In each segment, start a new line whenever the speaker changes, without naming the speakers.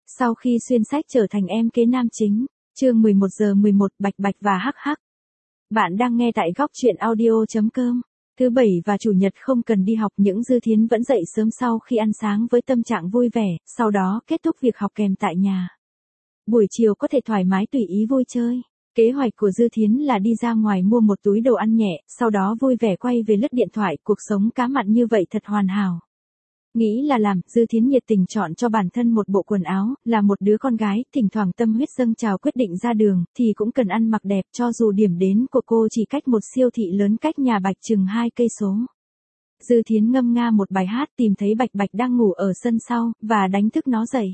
Sau khi xuyên sách trở thành em kế nam chính, chương 11:11 Bạch Bạch và Hắc Hắc. Bạn đang nghe tại góc truyện audio.com. Thứ bảy và chủ nhật không cần đi học, những Dư Thiến vẫn dậy sớm sau khi ăn sáng với tâm trạng vui vẻ, sau đó kết thúc việc học kèm tại nhà. Buổi chiều có thể thoải mái tùy ý vui chơi. Kế hoạch của Dư Thiến là đi ra ngoài mua một túi đồ ăn nhẹ, sau đó vui vẻ quay về lướt điện thoại, cuộc sống cá mặn như vậy thật hoàn hảo. Nghĩ là làm, Dư Thiến nhiệt tình chọn cho bản thân một bộ quần áo, là một đứa con gái, thỉnh thoảng tâm huyết dâng trào quyết định ra đường, thì cũng cần ăn mặc đẹp, cho dù điểm đến của cô chỉ cách một siêu thị lớn cách nhà Bạch chừng 2 cây số. Dư Thiến ngâm nga một bài hát, tìm thấy Bạch Bạch đang ngủ ở sân sau, và đánh thức nó dậy.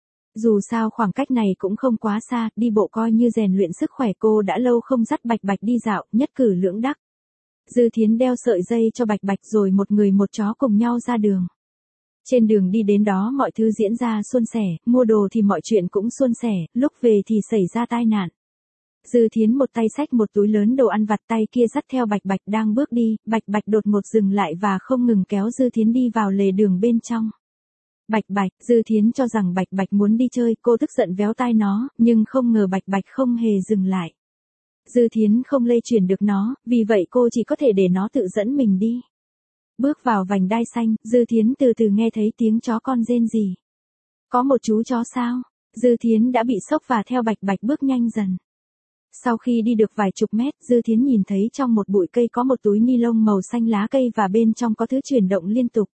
Dù sao khoảng cách này cũng không quá xa, đi bộ coi như rèn luyện sức khỏe, cô đã lâu không dắt Bạch Bạch đi dạo, nhất cử lưỡng đắc. Dư Thiến đeo sợi dây cho Bạch Bạch rồi một người một chó cùng nhau ra đường. Trên đường đi đến đó mọi thứ diễn ra suôn sẻ, mua đồ thì mọi chuyện cũng suôn sẻ, lúc về thì xảy ra tai nạn. Dư Thiến một tay xách một túi lớn đồ ăn vặt, tay kia dắt theo Bạch Bạch đang bước đi, Bạch Bạch đột ngột dừng lại và không ngừng kéo Dư Thiến đi vào lề đường bên trong. Bạch Bạch, Dư Thiến cho rằng Bạch Bạch muốn đi chơi, cô tức giận véo tai nó, nhưng không ngờ Bạch Bạch không hề dừng lại. Dư Thiến không lay chuyển được nó, vì vậy cô chỉ có thể để nó tự dẫn mình đi. Bước vào vành đai xanh, Dư Thiến từ từ nghe thấy tiếng chó con rên rỉ. Có một chú chó sao? Dư Thiến đã bị sốc và theo Bạch Bạch bước nhanh dần. Sau khi đi được vài chục mét, Dư Thiến nhìn thấy trong một bụi cây có một túi ni lông màu xanh lá cây và bên trong có thứ chuyển động liên tục.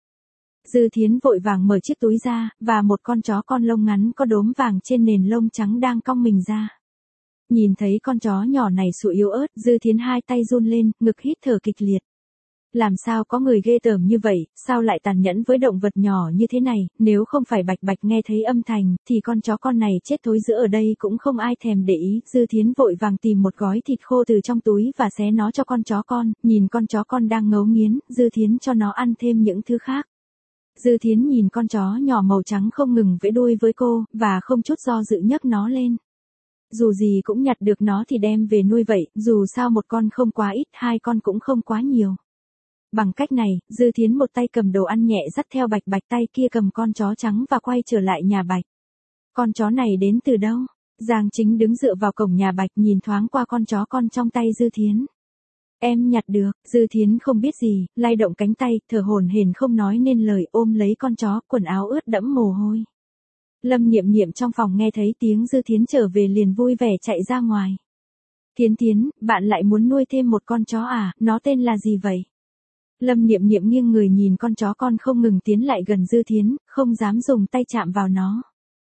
Dư Thiến vội vàng mở chiếc túi ra, và một con chó con lông ngắn có đốm vàng trên nền lông trắng đang cong mình ra. Nhìn thấy con chó nhỏ này sụi yếu ớt, Dư Thiến hai tay run lên, ngực hít thở kịch liệt. Làm sao có người ghê tởm như vậy, sao lại tàn nhẫn với động vật nhỏ như thế này, nếu không phải Bạch Bạch nghe thấy âm thanh, thì con chó con này chết thối giữa ở đây cũng không ai thèm để ý. Dư Thiến vội vàng tìm một gói thịt khô từ trong túi và xé nó cho con chó con, nhìn con chó con đang ngấu nghiến, Dư Thiến cho nó ăn thêm những thứ khác. Dư Thiến nhìn con chó nhỏ màu trắng không ngừng vẫy đuôi với cô, và không chút do dự nhấc nó lên. Dù gì cũng nhặt được nó thì đem về nuôi vậy, dù sao một con không quá ít, hai con cũng không quá nhiều. Bằng cách này, Dư Thiến một tay cầm đồ ăn nhẹ dắt theo Bạch Bạch, tay kia cầm con chó trắng và quay trở lại nhà Bạch. Con chó này đến từ đâu? Giang Chính đứng dựa vào cổng nhà Bạch nhìn thoáng qua con chó con trong tay Dư Thiến. Em nhặt được. Dư Thiến không biết gì, lay động cánh tay, thở hổn hển không nói nên lời, ôm lấy con chó, quần áo ướt đẫm mồ hôi. Lâm Niệm Niệm trong phòng nghe thấy tiếng Dư Thiến trở về liền vui vẻ chạy ra ngoài. Thiến Thiến, bạn lại muốn nuôi thêm một con chó à, nó tên là gì vậy? Lâm Niệm Niệm nghiêng người nhìn con chó con không ngừng tiến lại gần Dư Thiến, không dám dùng tay chạm vào nó.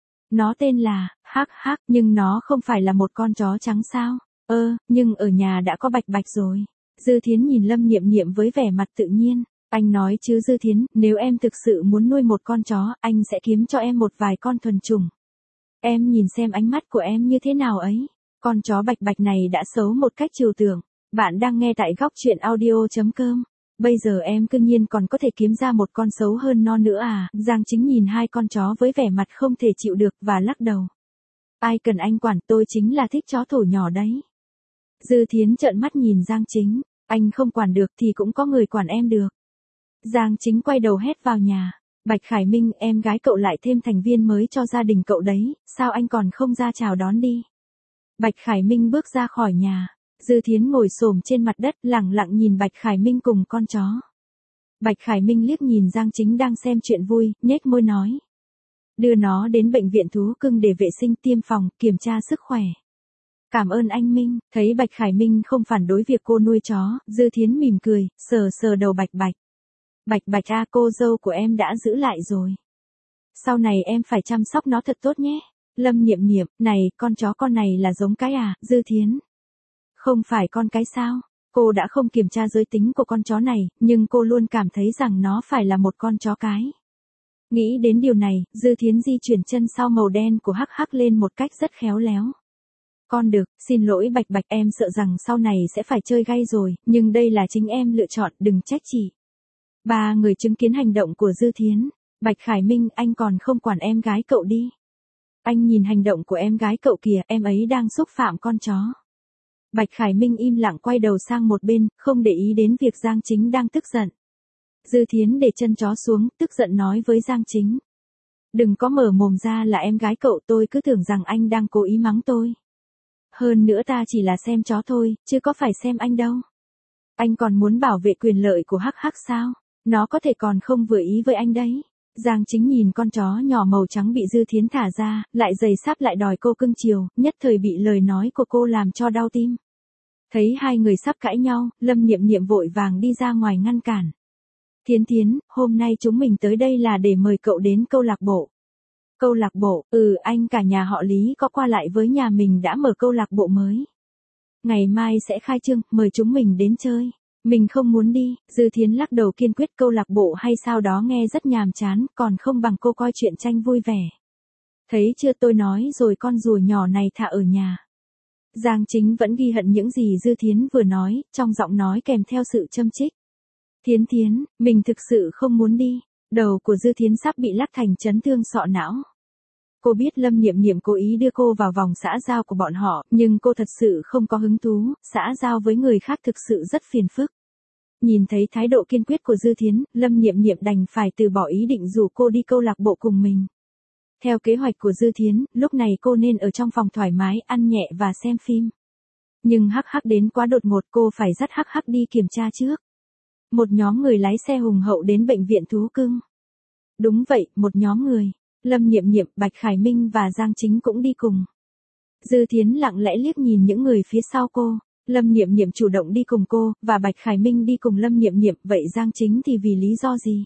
Nó tên là Hắc Hắc, nhưng nó không phải là một con chó trắng sao? Nhưng ở nhà đã có Bạch Bạch rồi. Dư Thiến nhìn Lâm Niệm Niệm với vẻ mặt tự nhiên. Anh nói chứ Dư Thiến, nếu em thực sự muốn nuôi một con chó, anh sẽ kiếm cho em một vài con thuần chủng. Em nhìn xem ánh mắt của em như thế nào ấy. Con chó Bạch Bạch này đã xấu một cách trừu tượng. Bạn đang nghe tại góc truyện audio.com. Bây giờ em cư nhiên còn có thể kiếm ra một con xấu hơn nó nữa à? Giang Chính nhìn hai con chó với vẻ mặt không thể chịu được và lắc đầu. Ai cần anh quản, tôi chính là thích chó thổ nhỏ đấy. Dư Thiến trợn mắt nhìn Giang Chính, anh không quản được thì cũng có người quản em được. Giang Chính quay đầu hét vào nhà. Bạch Khải Minh, em gái cậu lại thêm thành viên mới cho gia đình cậu đấy, sao anh còn không ra chào đón đi? Bạch Khải Minh bước ra khỏi nhà. Dư Thiến ngồi xổm trên mặt đất, lẳng lặng nhìn Bạch Khải Minh cùng con chó. Bạch Khải Minh liếc nhìn Giang Chính đang xem chuyện vui, nhếch môi nói. Đưa nó đến bệnh viện thú cưng để vệ sinh, tiêm phòng, kiểm tra sức khỏe. Cảm ơn anh Minh. Thấy Bạch Khải Minh không phản đối việc cô nuôi chó, Dư Thiến mỉm cười, sờ sờ đầu Bạch Bạch. Bạch Bạch à, cô dâu của em đã giữ lại rồi. Sau này em phải chăm sóc nó thật tốt nhé. Lâm Niệm Niệm, này, con chó con này là giống cái à? Dư Thiến. Không phải con cái sao? Cô đã không kiểm tra giới tính của con chó này, nhưng cô luôn cảm thấy rằng nó phải là một con chó cái. Nghĩ đến điều này, Dư Thiến di chuyển chân sau màu đen của Hắc Hắc lên một cách rất khéo léo. Con được, xin lỗi Bạch Bạch, em sợ rằng sau này sẽ phải chơi gay rồi, nhưng đây là chính em lựa chọn, đừng trách chị. Ba người chứng kiến hành động của Dư Thiến. Bạch Khải Minh, anh còn không quản em gái cậu đi. Anh nhìn hành động của em gái cậu kìa, em ấy đang xúc phạm con chó. Bạch Khải Minh im lặng quay đầu sang một bên, không để ý đến việc Giang Chính đang tức giận. Dư Thiến để chân chó xuống, tức giận nói với Giang Chính. Đừng có mở mồm ra là em gái cậu, tôi cứ tưởng rằng anh đang cố ý mắng tôi. Hơn nữa ta chỉ là xem chó thôi, chứ có phải xem anh đâu. Anh còn muốn bảo vệ quyền lợi của hắc hắc sao? Nó có thể còn không vừa ý với anh đấy. Giang Chính nhìn con chó nhỏ màu trắng bị Dư Thiến thả ra, lại giày sáp lại đòi cô cưng chiều, nhất thời bị lời nói của cô làm cho đau tim. Thấy hai người sắp cãi nhau, Lâm Niệm Niệm vội vàng đi ra ngoài ngăn cản. Thiến Thiến, hôm nay chúng mình tới đây là để mời cậu đến câu lạc bộ. Câu lạc bộ, anh cả nhà họ Lý có qua lại với nhà mình đã mở câu lạc bộ mới. Ngày mai sẽ khai trương, mời chúng mình đến chơi. Mình không muốn đi, Dư Thiến lắc đầu kiên quyết, câu lạc bộ hay sao đó nghe rất nhàm chán, còn không bằng cô coi truyện tranh vui vẻ. Thấy chưa, tôi nói rồi, con rùa nhỏ này thả ở nhà. Giang Chính vẫn ghi hận những gì Dư Thiến vừa nói, trong giọng nói kèm theo sự châm chích. Thiến Thiến, mình thực sự không muốn đi. Đầu của Dư Thiến sắp bị lắc thành chấn thương sọ não. Cô biết Lâm Niệm Niệm cố ý đưa cô vào vòng xã giao của bọn họ, nhưng cô thật sự không có hứng thú, xã giao với người khác thực sự rất phiền phức. Nhìn thấy thái độ kiên quyết của Dư Thiến, Lâm Niệm Niệm đành phải từ bỏ ý định rủ cô đi câu lạc bộ cùng mình. Theo kế hoạch của Dư Thiến, lúc này cô nên ở trong phòng thoải mái, ăn nhẹ và xem phim. Nhưng hắc hắc đến quá đột ngột, cô phải dắt hắc hắc đi kiểm tra trước. Một nhóm người lái xe hùng hậu đến bệnh viện thú cưng. Đúng vậy, một nhóm người. Lâm Niệm Niệm, Bạch Khải Minh và Giang Chính cũng đi cùng. Dư Thiến lặng lẽ liếc nhìn những người phía sau cô. Lâm Niệm Niệm chủ động đi cùng cô, và Bạch Khải Minh đi cùng Lâm Niệm Niệm, vậy Giang Chính thì vì lý do gì?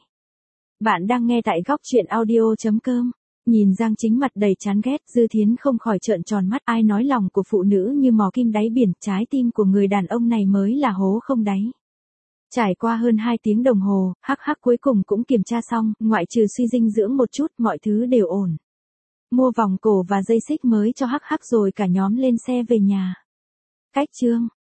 Bạn đang nghe tại góc truyện audio.com. Nhìn Giang Chính mặt đầy chán ghét, Dư Thiến không khỏi trợn tròn mắt, ai nói lòng của phụ nữ như mò kim đáy biển, trái tim của người đàn ông này mới là hố không đáy. Trải qua hơn 2 tiếng đồng hồ, hắc hắc cuối cùng cũng kiểm tra xong, ngoại trừ suy dinh dưỡng một chút, mọi thứ đều ổn. Mua vòng cổ và dây xích mới cho hắc hắc rồi cả nhóm lên xe về nhà. Cách chương